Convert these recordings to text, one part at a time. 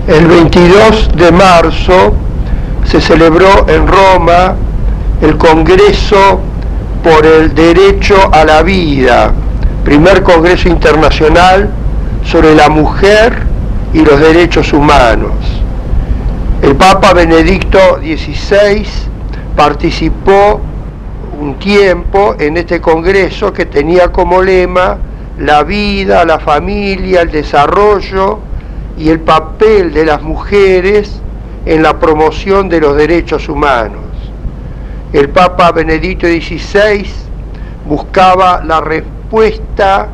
El 22 de marzo se celebró en Roma el Congreso por el Derecho a la Vida, primer Congreso Internacional sobre la mujer y los derechos humanos. El Papa Benedicto XVI participó un tiempo en este Congreso que tenía como lema la vida, la familia, el desarrollo y el papel de las mujeres en la promoción de los derechos humanos. El Papa Benedicto XVI buscaba la respuesta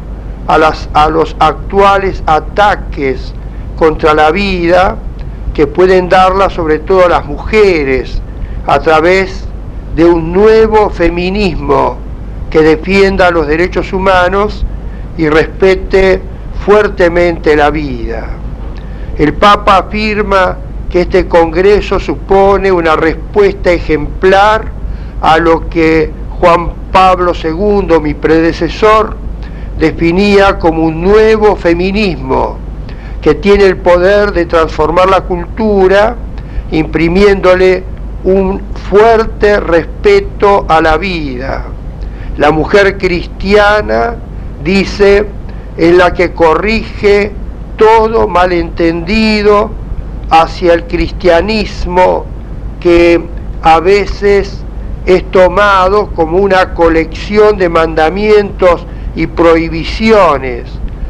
a los actuales ataques contra la vida que pueden darla sobre todo las mujeres a través de un nuevo feminismo que defienda los derechos humanos y respete fuertemente la vida. El Papa afirma que este Congreso supone una respuesta ejemplar a lo que Juan Pablo II, mi predecesor, definía como un nuevo feminismo que tiene el poder de transformar la cultura, imprimiéndole un fuerte respeto a la vida. La mujer cristiana, dice, es la que corrige todo malentendido hacia el cristianismo que a veces es tomado como una colección de mandamientos y prohibiciones.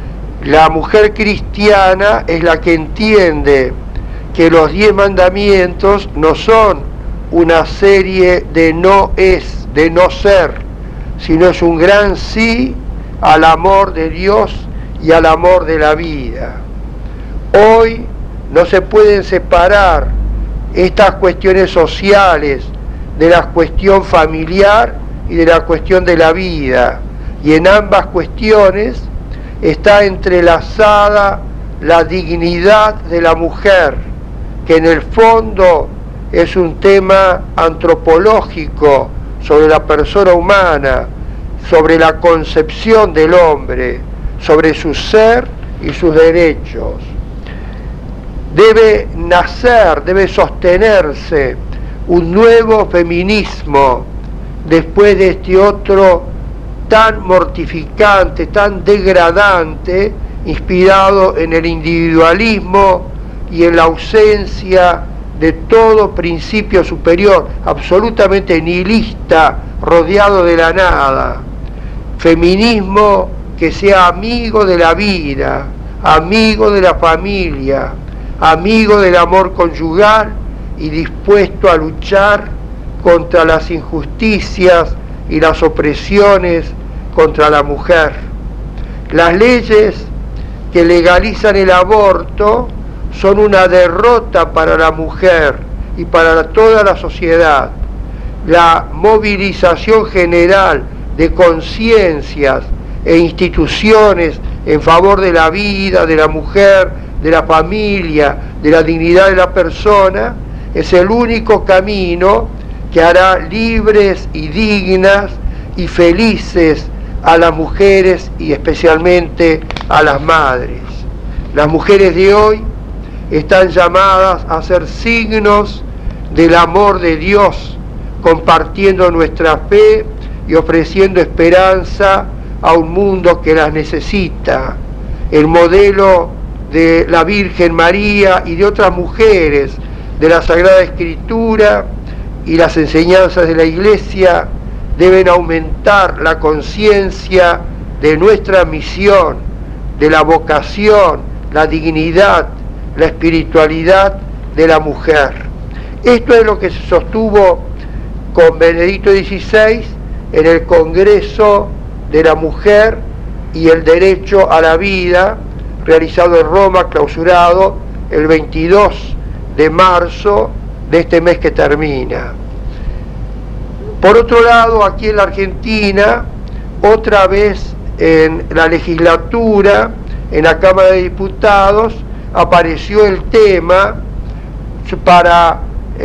La mujer cristiana es la que entiende que los 10 mandamientos no son una serie de no es, de no ser, sino es un gran sí al amor de Dios y al amor de la vida. Hoy no se pueden separar estas cuestiones sociales de la cuestión familiar y de la cuestión de la vida. Y en ambas cuestiones está entrelazada la dignidad de la mujer, que en el fondo es un tema antropológico sobre la persona humana, sobre la concepción del hombre, sobre su ser y sus derechos. Debe nacer, debe sostenerse un nuevo feminismo después de este otro tan mortificante, tan degradante, inspirado en el individualismo y en la ausencia de todo principio superior, absolutamente nihilista, rodeado de la nada. Feminismo que sea amigo de la vida, amigo de la familia, amigo del amor conyugal y dispuesto a luchar contra las injusticias y las opresiones contra la mujer. Las leyes que legalizan el aborto son una derrota para la mujer y para toda la sociedad. La movilización general de conciencias e instituciones en favor de la vida, de la mujer, de la familia, de la dignidad de la persona, es el único camino que hará libres y dignas y felices a las mujeres y especialmente a las madres. Las mujeres de hoy están llamadas a ser signos del amor de Dios, compartiendo nuestra fe y ofreciendo esperanza a un mundo que las necesita. El modelo de la Virgen María y de otras mujeres de la Sagrada Escritura y las enseñanzas de la Iglesia deben aumentar la conciencia de nuestra misión, de la vocación, la dignidad, la espiritualidad de la mujer. Esto es lo que se sostuvo con Benedicto XVI en el Congreso de la Mujer y el Derecho a la Vida, realizado en Roma, clausurado el 22 de marzo de este mes que termina. Por otro lado, aquí en la Argentina, otra vez en la legislatura, en la Cámara de Diputados, apareció el tema para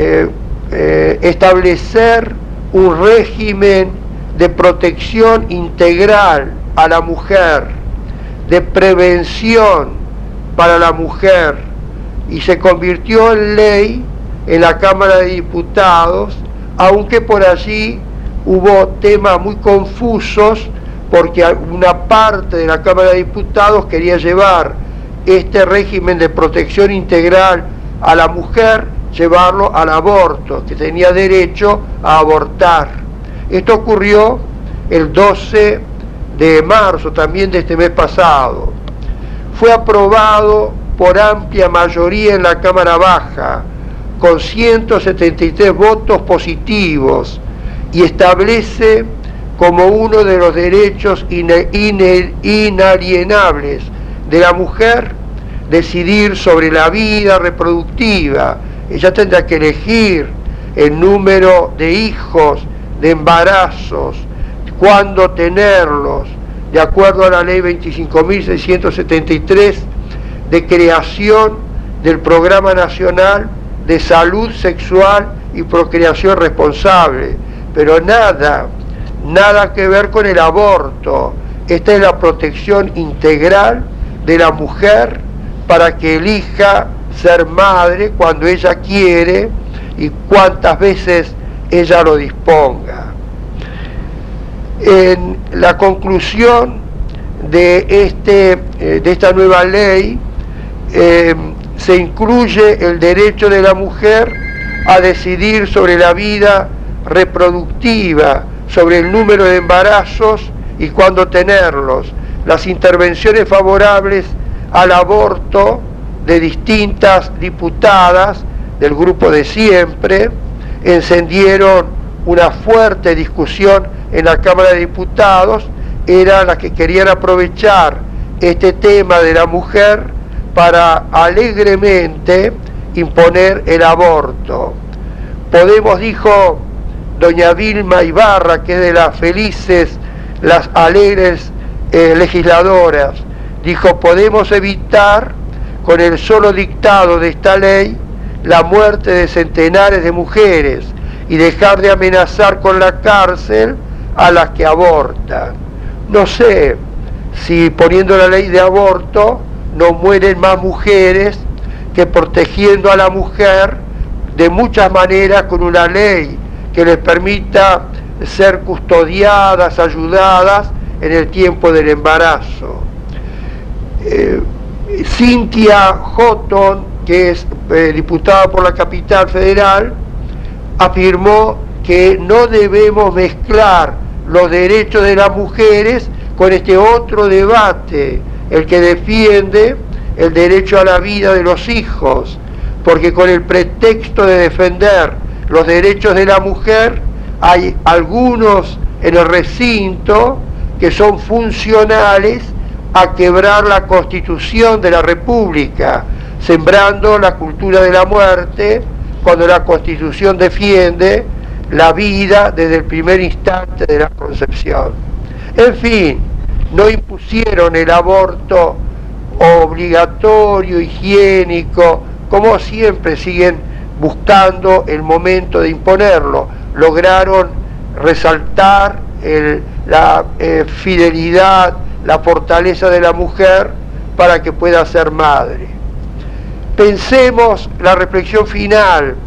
establecer un régimen de protección integral a la mujer, de prevención para la mujer, y se convirtió en ley en la Cámara de Diputados, aunque por allí hubo temas muy confusos, porque una parte de la Cámara de Diputados quería llevar este régimen de protección integral a la mujer, llevarlo al aborto, que tenía derecho a abortar. Esto ocurrió el 12 de marzo también de este mes pasado. Fue aprobado por amplia mayoría en la Cámara Baja, con 173 votos positivos, y establece como uno de los derechos inalienables de la mujer decidir sobre la vida reproductiva. Ella tendrá que elegir el número de hijos, de embarazos, cuándo tenerlos, de acuerdo a la ley 25.673 de creación del Programa Nacional de Salud Sexual y Procreación Responsable, pero nada que ver con el aborto. Esta es la protección integral de la mujer para que elija ser madre cuando ella quiere y cuantas veces ella lo disponga. En la conclusión de esta nueva ley se incluye el derecho de la mujer a decidir sobre la vida reproductiva, sobre el número de embarazos y cuándo tenerlos. Las intervenciones favorables al aborto de distintas diputadas del grupo de siempre encendieron una fuerte discusión en la Cámara de Diputados. Eran las que querían aprovechar este tema de la mujer para alegremente imponer el aborto. Podemos, dijo doña Vilma Ibarra, que es de las felices, las alegres legisladoras, dijo: podemos evitar con el solo dictado de esta ley la muerte de centenares de mujeres y dejar de amenazar con la cárcel a las que abortan. No sé si poniendo la ley de aborto no mueren más mujeres que protegiendo a la mujer de muchas maneras con una ley que les permita ser custodiadas, ayudadas en el tiempo del embarazo. Cynthia Houghton, que es diputada por la Capital Federal, afirmó que no debemos mezclar los derechos de las mujeres con este otro debate, el que defiende el derecho a la vida de los hijos, porque con el pretexto de defender los derechos de la mujer hay algunos en el recinto que son funcionales a quebrar la Constitución de la República, sembrando la cultura de la muerte, cuando la Constitución defiende la vida desde el primer instante de la concepción. En fin, no impusieron el aborto obligatorio, higiénico, como siempre siguen buscando el momento de imponerlo. Lograron resaltar la fidelidad, la fortaleza de la mujer para que pueda ser madre. Pensemos la reflexión final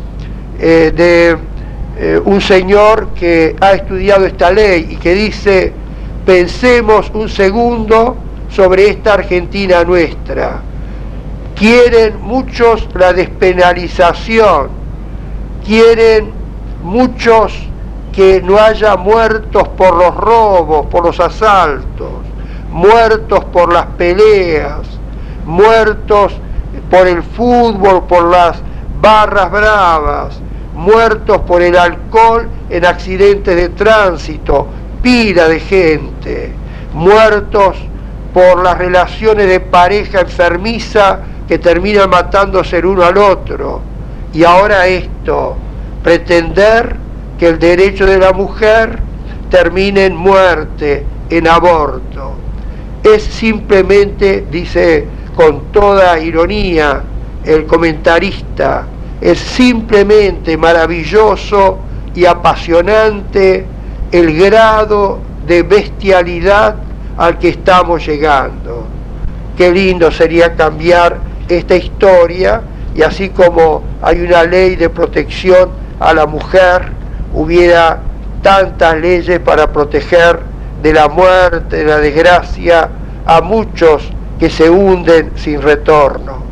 de un señor que ha estudiado esta ley y que dice: pensemos un segundo sobre esta Argentina nuestra. Quieren muchos la despenalización, quieren muchos que no haya muertos por los robos, por los asaltos, muertos por las peleas, muertos por el fútbol, por las barras bravas, muertos por el alcohol en accidentes de tránsito, pila de gente, muertos por las relaciones de pareja enfermiza que terminan matándose el uno al otro. Y ahora esto, pretender que el derecho de la mujer termine en muerte, en aborto. Es simplemente, dice con toda ironía el comentarista, es simplemente maravilloso y apasionante el grado de bestialidad al que estamos llegando. Qué lindo sería cambiar esta historia y así como hay una ley de protección a la mujer, hubiera tantas leyes para proteger de la muerte, de la desgracia, a muchos que se hunden sin retorno.